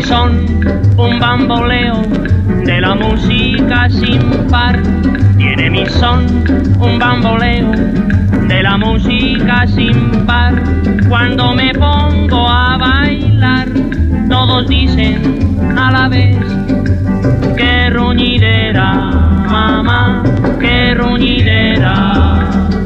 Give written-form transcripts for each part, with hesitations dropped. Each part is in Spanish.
son un bamboleo de la música sin par. Tiene mi son un bamboleo de la música sin par. Cuando me pongo a bailar, todos dicen a la vez: qué ruñidera, mamá, qué ruñidera.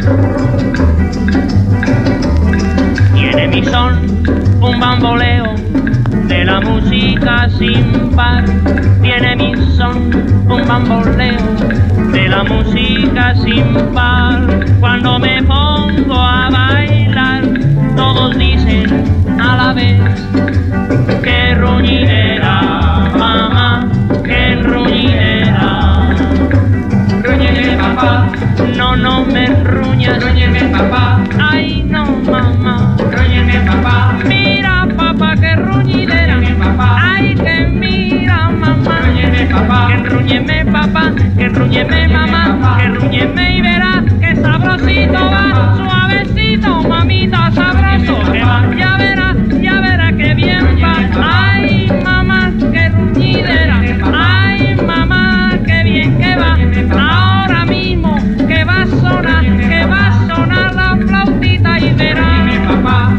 Tiene mi son un bamboleo de la música sin par. Tiene mi son un bamboleo de la música sin par. Cuando me pongo a bailar, todos dicen a la vez: qué ruñidera, mamá, qué ruñidera. Rúñeme, papá, No, no me ruñas. rúñeme, papá, Ay, no, mamá. rúñeme, papá, Mira, papá, qué ruñidera. rúñeme, papá, Ay, que mira, mamá. rúñeme, papá, Que enruñeme, papá, que enruñeme, mamá, que enruñeme y verás que sabrosito va, suavecito, mamita, sabroso, que va, ya verá que bien va. Ay, mamá, que ruñidera, ay, mamá, que bien que va. Ahora mismo que va a sonar la flautita y verás. rúñeme, papá.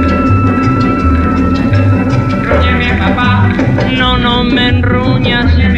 No, no me enruñas.